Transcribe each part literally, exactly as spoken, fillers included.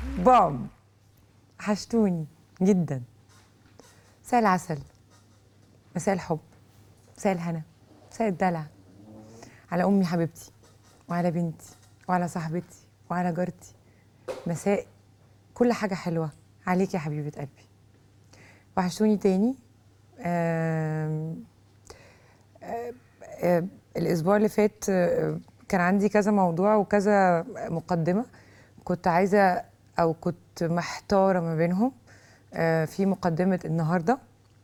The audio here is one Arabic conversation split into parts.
بام، وحشتوني جدا. مساء العسل، مساء الحب، مساء الهنا، مساء الدلع على امي حبيبتي وعلى بنتي وعلى صاحبتي وعلى جارتي. مساء كل حاجه حلوه عليك يا حبيبه قلبي. وحشتوني تاني. آم آم آم الاسبوع اللي فات كان عندي كذا موضوع وكذا مقدمه كنت عايزه او كنت محتاره ما بينهم في مقدمه النهارده.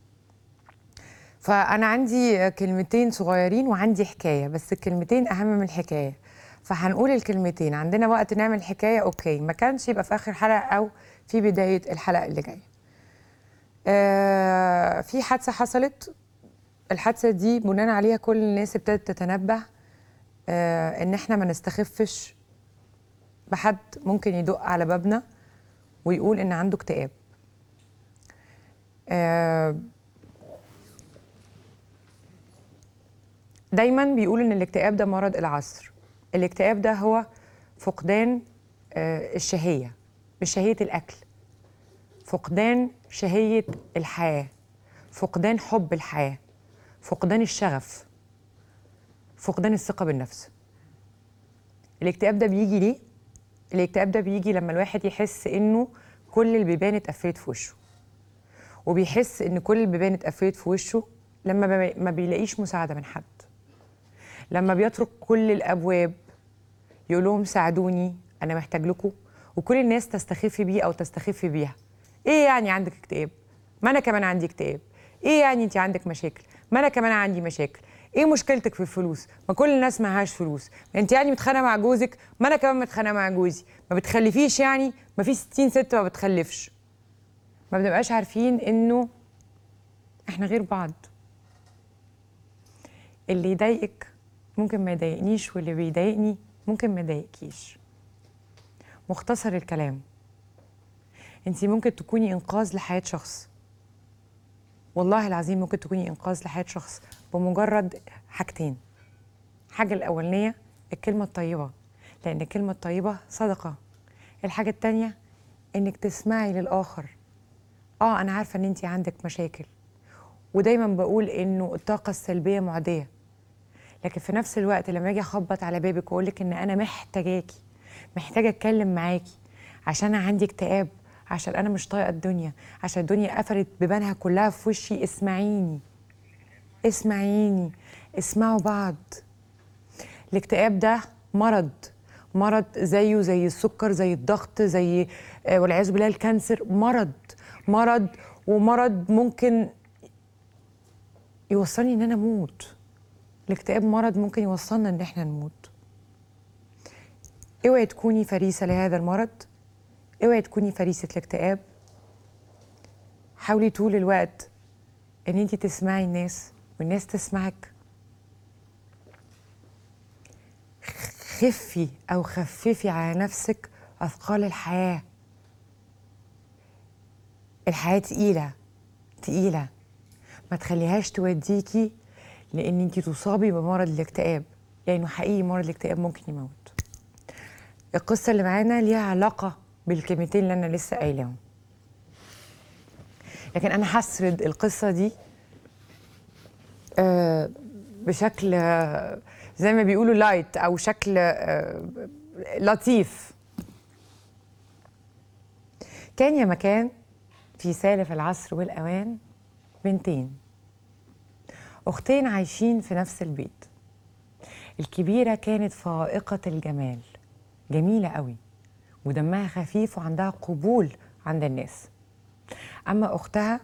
فانا عندي كلمتين صغيرين وعندي حكايه، بس الكلمتين اهم من الحكايه، فهنقول الكلمتين. عندنا وقت نعمل حكايه اوكي، ما كانش يبقى في اخر حلقه او في بدايه الحلقه اللي جايه. آه في حادثه حصلت. الحادثه دي بناء عليها كل الناس ابتدت تتنبه آه ان احنا ما نستخفش بحد ممكن يدق على بابنا ويقول ان عنده اكتئاب. آه دايما بيقول ان الاكتئاب ده مرض العصر. الاكتئاب ده هو فقدان آه الشهية، مش شهية الأكل، فقدان شهية الحياة، فقدان حب الحياة، فقدان الشغف، فقدان الثقة بالنفس. الاكتئاب ده بيجي ليه؟ الاكتئاب ده بيجي لما الواحد يحس انه كل البيبان اتقفلت في وشه، وبيحس ان كل البيبان اتقفلت في وشه لما ما بيلاقيش مساعدة من حد، لما بيترك كل الابواب يقول لهم ساعدوني انا محتاج لكم، وكل الناس تستخف بيه او تستخف بيها. ايه يعني عندك اكتئاب؟ ما انا كمان عندي اكتئاب. ايه يعني انت عندك مشاكل؟ ما انا كمان عندي مشاكل. ايه مشكلتك في الفلوس؟ ما كل الناس معهاش فلوس. انت يعني متخانقه مع جوزك؟ ما انا كمان متخانقه مع جوزي. ما بتخلفيش يعني؟ ما في ستين ست ما بتخلفش. ما بنبقاش عارفين انه احنا غير بعض. اللي يضايقك ممكن ما يضايقنيش، واللي بيضايقني ممكن ما يضايقكيش. مختصر الكلام، انت ممكن تكوني انقاذ لحياة شخص، والله العظيم ممكن تكوني انقاذ لحياة شخص بمجرد حاجتين. الحاجة الأولانية الكلمة الطيبة، لأن الكلمة الطيبة صدقة. الحاجة التانية انك تسمعي للآخر. اه انا عارفة ان انت عندك مشاكل، ودايما بقول انه الطاقة السلبية معدية، لكن في نفس الوقت لما اجي اخبط على بابك واقول لك ان انا محتاجاكي، محتاجه اتكلم معاكي عشان انا عندي اكتئاب، عشان انا مش طايقه الدنيا، عشان الدنيا قفلت بيبانها كلها في وشي، اسمعيني اسمعيني اسمعوا بعض. الاكتئاب ده مرض، مرض زيه زي السكر، زي الضغط، زي آه والعياذ بالله الكانسر. مرض مرض ومرض ممكن يوصلني ان انا اموت. الاكتئاب مرض ممكن يوصلنا ان احنا نموت. اوعي تكوني فريسة لهذا المرض، اوعي تكوني فريسة الاكتئاب. حاولي طول الوقت ان انتي تسمعي الناس والناس تسمعك. خفي او خففي على نفسك اثقال الحياة. الحياة تقيلة تقيلة، ما تخليهاش توديكي لان انتي تصابي بمرض الاكتئاب، لانه حقيقي مرض الاكتئاب ممكن يموت. القصة اللي معانا ليها علاقة بالكلمتين اللي أنا لسه قايلاهم، لكن أنا هسرد القصة دي آه بشكل آه زي ما بيقولوا لايت، أو شكل آه لطيف. كان يا مكان في سالف العصر والأوان بنتين، أختين عايشين في نفس البيت. الكبيرة كانت فائقة الجمال، جميلة قوي ودمها خفيف وعندها قبول عند الناس. أما أختها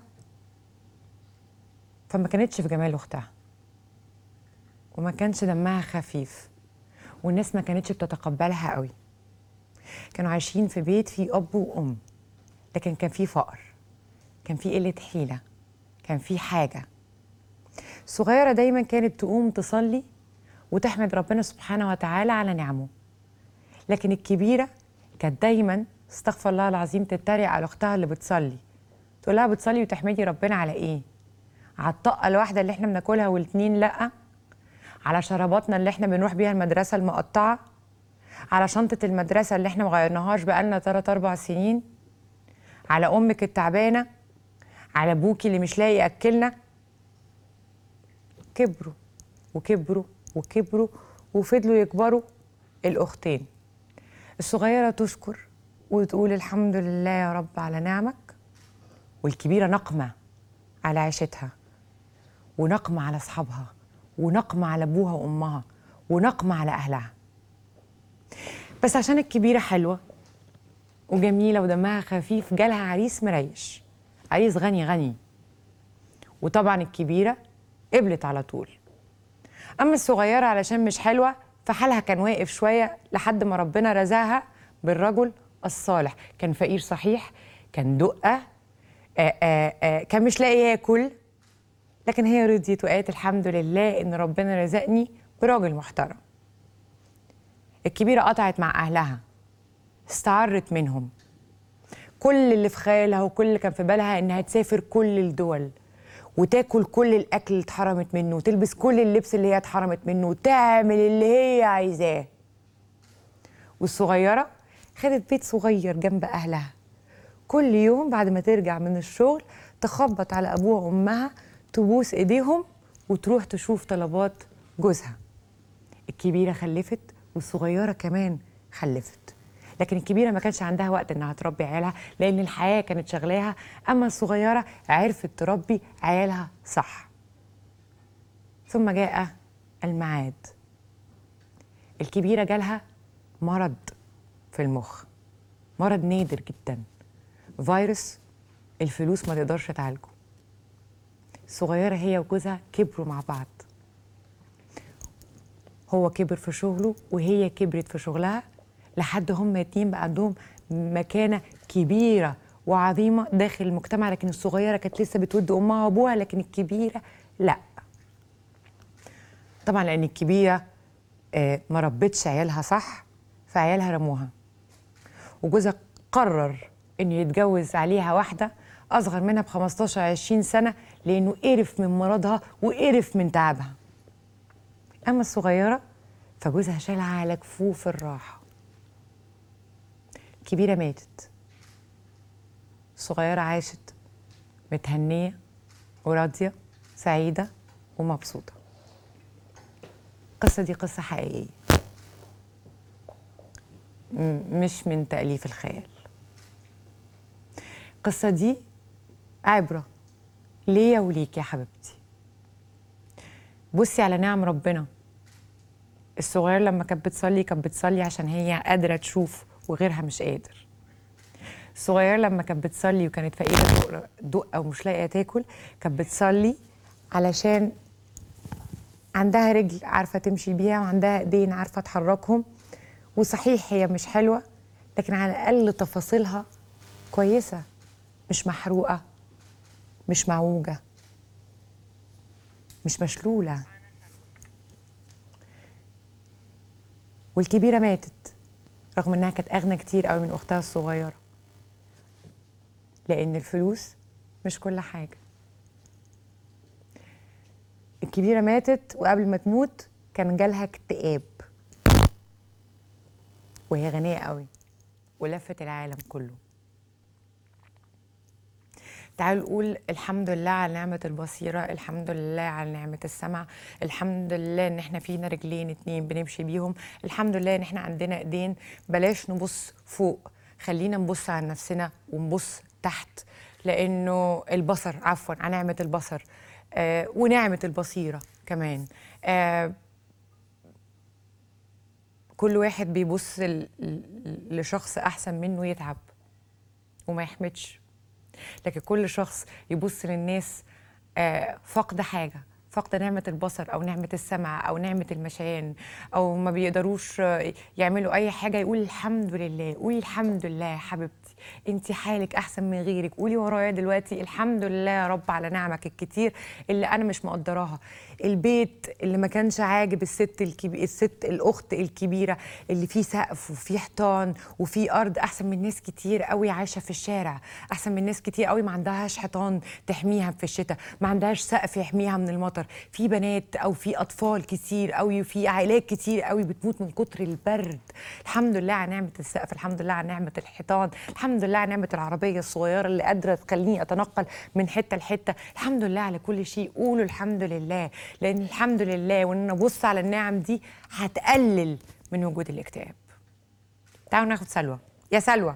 فما كانتش في جمال أختها، وما كانش دمها خفيف، والناس ما كانتش بتتقبلها قوي. كانوا عايشين في بيت فيه أب وأم، لكن كان فيه فقر، كان فيه قلة حيلة، كان فيه حاجة. الصغيرة دايما كانت تقوم تصلي وتحمد ربنا سبحانه وتعالى على نعمه، لكن الكبيرة كانت دايما استغفر الله العظيم تتريق على أختها اللي بتصلي، تقول لها بتصلي وتحمدي ربنا على إيه؟ على الطاقة الواحدة اللي احنا بناكلها والاتنين لأ؟ على شراباتنا اللي احنا بنروح بيها المدرسة المقطعة؟ على شنطة المدرسة اللي احنا مغيرناهاش بقالنا تلات أربع سنين، على أمك التعبانة، على أبوكي اللي مش لاقي يأكلنا. كبروا وكبروا وكبروا وفضلوا يكبروا الأختين. الصغيرة تشكر وتقول الحمد لله يا رب على نعمك، والكبيرة نقمة على عيشتها، ونقمة على أصحابها، ونقمة على أبوها وأمها، ونقمة على أهلها. بس عشان الكبيرة حلوة وجميلة ودمها خفيف جالها عريس مريش، عريس غني غني، وطبعا الكبيرة قبلت على طول. أما الصغيرة علشان مش حلوة فحالها كان واقف شوية لحد ما ربنا رزقها بالرجل الصالح. كان فقير صحيح، كان دقة، آآ آآ كان مش لاقي ياكل، لكن هي رضيت وقالت الحمد لله إن ربنا رزقني براجل محترم. الكبيرة قطعت مع أهلها، استعرت منهم كل اللي في خيالها وكل اللي كان في بالها، إنها تسافر كل الدول وتاكل كل الأكل اللي اتحرمت منه، وتلبس كل اللبس اللي هي اتحرمت منه، وتعمل اللي هي عايزاه. والصغيرة خدت بيت صغير جنب أهلها، كل يوم بعد ما ترجع من الشغل تخبط على أبوها وأمها، تبوس إيديهم وتروح تشوف طلبات جوزها. الكبيرة خلفت والصغيرة كمان خلفت، لكن الكبيرة ما كانش عندها وقت إنها تربي عيالها لأن الحياة كانت شغلاها، أما الصغيرة عرفت تربي عيالها صح. ثم جاء الميعاد. الكبيرة جالها مرض في المخ، مرض نادر جدا، فيروس الفلوس ما تقدرش تعالجه. الصغيرة هي وجوزها كبروا مع بعض، هو كبر في شغله وهي كبرت في شغلها، لحد هم الاتنين بقى عندهم مكانة كبيرة وعظيمة داخل المجتمع. لكن الصغيرة كانت لسه بتود أمها وأبوها، لكن الكبيرة لأ. طبعا لأن الكبيرة آه ما ربتش عيالها صح، فعيالها رموها، وجوزها قرر إنه يتجوز عليها واحدة أصغر منها ب خمستاشر عشرين سنة، لأنه قرف من مرضها وقرف من تعبها. أما الصغيرة فجوزها شالها على كفوف الراحة. الكبيرة ماتت، الصغيرة عاشت متهنية وراضية سعيدة ومبسوطة. القصة دي قصة حقيقية، مش من تأليف الخيال. القصة دي عبرة ليا وليك يا حبيبتي. بصي على نعم ربنا. الصغيرة لما كانت بتصلي كانت بتصلي عشان هي قادرة تشوف وغيرها مش قادر. الصغيرة لما كانت بتصلي وكانت فقيرة دقة ومش لاقية تاكل، كانت بتصلي علشان عندها رجل عارفة تمشي بيها وعندها ايدين عارفة تحركهم. وصحيح هي مش حلوة، لكن على الأقل تفاصيلها كويسة، مش محروقة، مش معوجة، مش مشلولة. والكبيرة ماتت رغم انها كانت اغنى كتير قوي من اختها الصغيرة، لان الفلوس مش كل حاجة. الكبيرة ماتت وقبل ما تموت كان جالها اكتئاب، وهي غنية قوي ولفت العالم كله. تعالوا نقول الحمد لله على نعمة البصيرة، الحمد لله على نعمة السمع، الحمد لله ان احنا فينا رجلين اتنين بنمشي بيهم، الحمد لله ان احنا عندنا ايدين. بلاش نبص فوق، خلينا نبص على نفسنا ونبص تحت، لانه البصر عفوا على نعمة البصر آه ونعمة البصيرة كمان. آه كل واحد بيبص لشخص احسن منه يتعب وما يحمدش، لكن كل شخص يبص للناس فقد حاجة، فقد نعمة البصر أو نعمة السمع أو نعمة المشيان، أو ما بيقدروش يعملوا أي حاجة، يقول الحمد لله. قولي الحمد لله يا حبيبتي، انت حالك أحسن من غيرك. قولي ورايا دلوقتي الحمد لله يا رب على نعمك الكتير اللي أنا مش مقدراها. البيت اللي ما كانش عاجب الست الكبيرة، الست الأخت الكبيرة اللي فيه سقف وفيه حيطان وفيه أرض، أحسن من ناس كتير قوي عايشة في الشارع، أحسن من ناس كتير قوي ما عندهاش حيطان تحميها في الشتاء، ما عندهاش سقف يحميها من المطر، خطر، في بنات او في اطفال كتير قوي، في عائلات كتير قوي بتموت من كتر البرد. الحمد لله على نعمه السقف، الحمد لله على نعمه الحيطان، الحمد لله على نعمه العربيه الصغيره اللي قادره تخليني اتنقل من حته لحته. الحمد لله على كل شيء، قولوا الحمد لله، لان الحمد لله وان نبص على النعم دي هتقلل من وجود الاكتئاب. تعالوا ناخد سلوى. يا سلوى.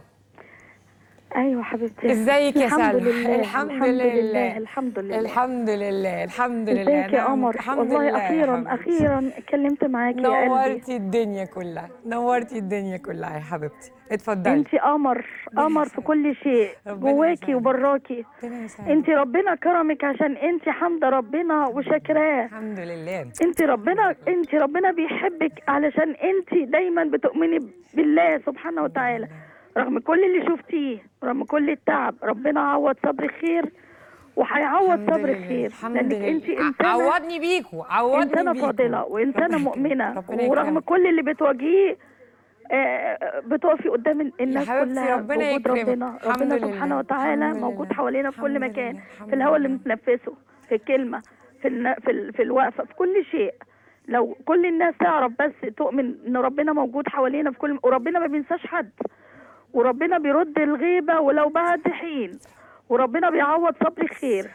ايوه حبيبتي. ازيك يا الحمد سلوى؟ لله. الحمد, الحمد لله. لله الحمد لله الحمد لله الحمد لله. ازيك يا قمر؟ الحمد والله لله اخيرا اخيرا اتكلمت معاكي يا قلبي. نورتي الدنيا كلها، نورتي الدنيا كلها يا حبيبتي. اتفضلي. انت قمر قمر في كل شيء، جواكي وبراكي. انت ربنا كرمك عشان انت حمد ربنا وشاكراه. الحمد لله. انت ربنا انت ربنا بيحبك علشان انت دايما بتؤمني بالله سبحانه وتعالى، رغم كل اللي شفتيه، رغم كل التعب. ربنا عوض صبر خير وهيعوض صبر خير، لانك انت انسانه، عوضني بيكوا، عوضني انسانه بيكوا. فاضله وانسانه مؤمنه، ورغم يكرمك. كل اللي بتواجهيه آه، بتقفي قدام الناس كلها. ربنا بوجود يكرمك. ربنا ربنا سبحانه وتعالى موجود حوالينا في كل مكان، في الهواء اللي بنتنفسه، في الكلمه، في الن... في, ال... في الوقفه، في كل شيء. لو كل الناس تعرف بس تؤمن ان ربنا موجود حوالينا في كل، وربنا ما بينساش حد، وربنا بيرد الغيبه ولو بعد حين، وربنا بيعوض صبر خير.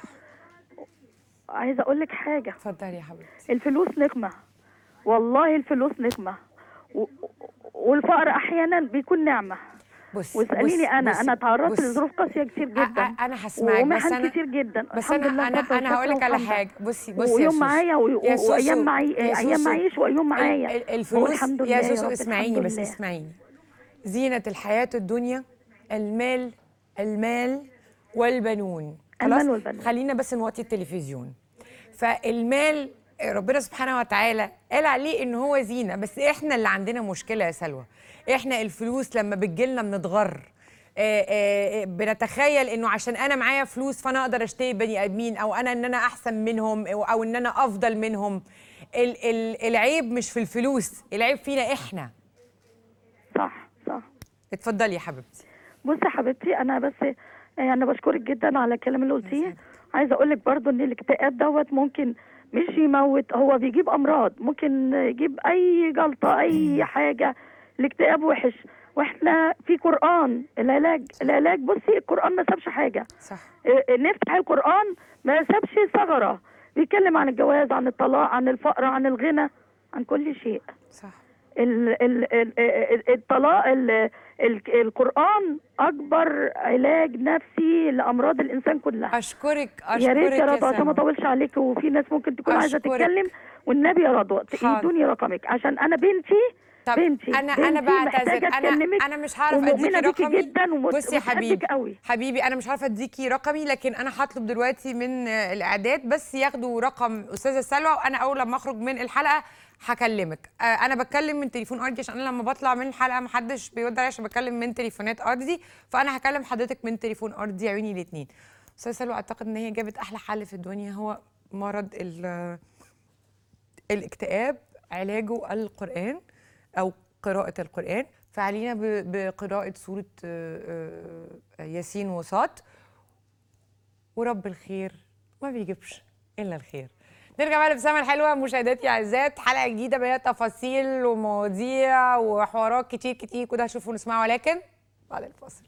عايزه اقول لك حاجه. اتفضلي يا حبيبتي. الفلوس نقمه، والله الفلوس نقمه، و... والفقر احيانا بيكون نعمه. بصي واساليني انا بصي انا تعرضت بصي لظروف قاسيه كتير جدا. انا هسمعك بس انا كتير جدا. بس انا انا انا هقول لك على حاجه. بصي بصي ويوم معايا وايام معي ايام معيش وايام معايا. الفلوس الحمد لله يا يا سوسو. رب. اسمعيني بس اسمعيني. زينة الحياة الدنيا المال المال والبنون. خلاص المال والبنون. خلينا بس نوطي التلفزيون. فالمال ربنا سبحانه وتعالى قال عليه ان هو زينة، بس احنا اللي عندنا مشكلة يا سلوى. احنا الفلوس لما بتجيلنا بنتغر. آآ آآ بنتخيل انه عشان انا معايا فلوس فانا اقدر اشتري بني ادمين، او انا ان انا احسن منهم، او ان انا افضل منهم. ال ال العيب مش في الفلوس، العيب فينا احنا. صح صح. اتفضلي يا حبيبتي. بصي يا حبيبتي، انا بس انا بشكرك جدا على الكلام اللي قلتيه. عايزه اقول لك برضو ان الاكتئاب دوت ممكن مش يموت، هو بيجيب امراض، ممكن يجيب اي جلطه اي حاجه. الاكتئاب وحش، واحنا في قرآن العلاج. العلاج بصي القرآن ما سابش حاجه. صح. نفتح القرآن ما سابش ثغره، بيتكلم عن الجواز، عن الطلاق، عن الفقر، عن الغنى، عن كل شيء. صح. ال ال ال الطلاق ال القرآن أكبر علاج نفسي لأمراض الإنسان كلها. أشكرك أشكرك يا ريت يا رضوى عشان ما أطولش عليك، وفي ناس ممكن تكون عايزة تتكلم، والنبي يا رضوى تدوني رقمك عشان أنا بنتي طب بنتي انا بنتي انا بعتذر، انا أكلمك، انا مش هعرف اديكي رقمي جدا ومت... بصي يا حبيبي قوي. حبيبي انا مش عارفه اديكي رقمي، لكن انا هطلب دلوقتي من الاعداد بس ياخدوا رقم استاذه سلوى، وانا اول لما اخرج من الحلقه هكلمك. آه انا بتكلم من تليفون ارضي عشان انا لما بطلع من الحلقه محدش بيرد عليا عشان بتكلم من تليفونات ارضي، فانا هكلم حضرتك من تليفون ارضي عيوني الاثنين. استاذه سلوى اعتقد ان هي جابت احلى حل في الدنيا، هو مرض الاكتئاب علاجه القرآن او قراءة القرآن. فعلينا بقراءة سورة ياسين وصاد، ورب الخير ما بيجيبش إلا الخير. نرجع بقى لابتسامة الحلوة مشاهداتي اعزائي، حلقة جديدة بها تفاصيل ومواضيع وحوارات كتير كتير كده هشوفوا ونسمعوا، ولكن بعد الفاصل.